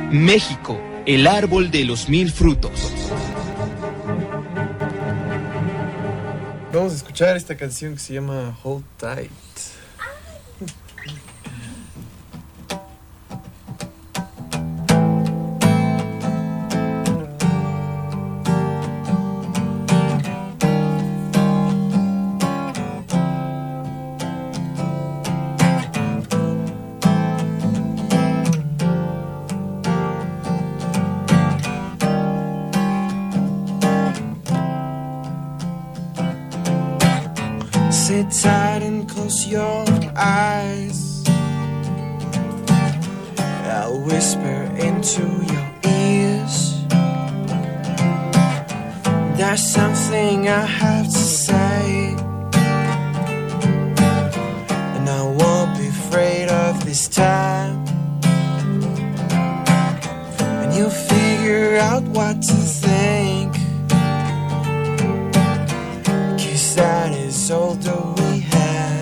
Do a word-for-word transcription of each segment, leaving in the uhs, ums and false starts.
México, el árbol de los mil frutos. Vamos a escuchar esta canción que se llama Hold Tight. Sit tight and close your eyes. I'll whisper into your ears. There's something I have to say, and I won't be afraid of this time. And you'll figure out what to think, 'cause that is all that we have.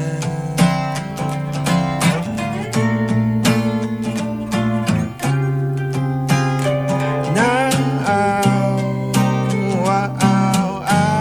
Now, oh, oh, oh.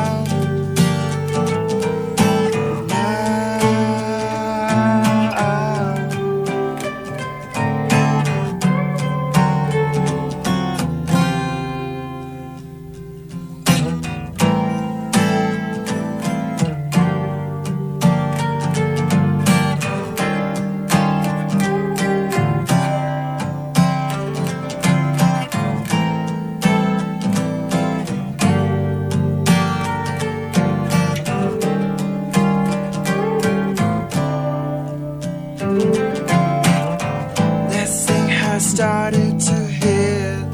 That thing has started to hit.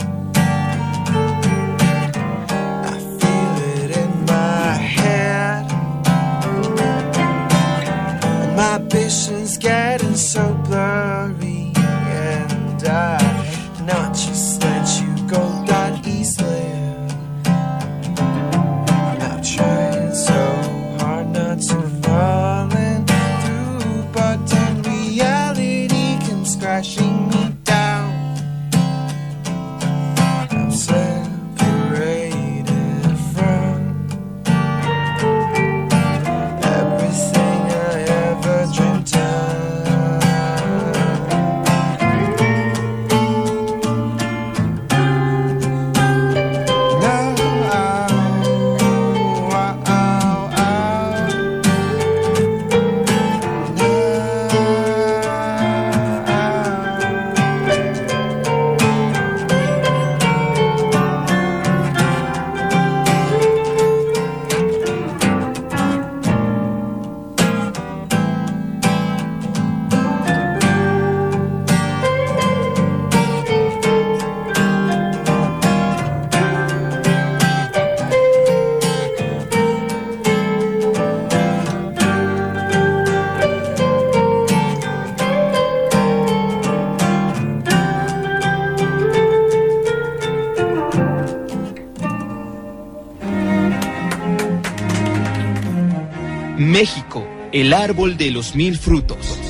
I feel it in my head, and my vision's getting so blurry, and I not just let you go that easily. I'm trying so hard not to fall in through, but then reality comes crashing me down. I'm separated from everything I ever dreamt of. México, el árbol de los mil frutos.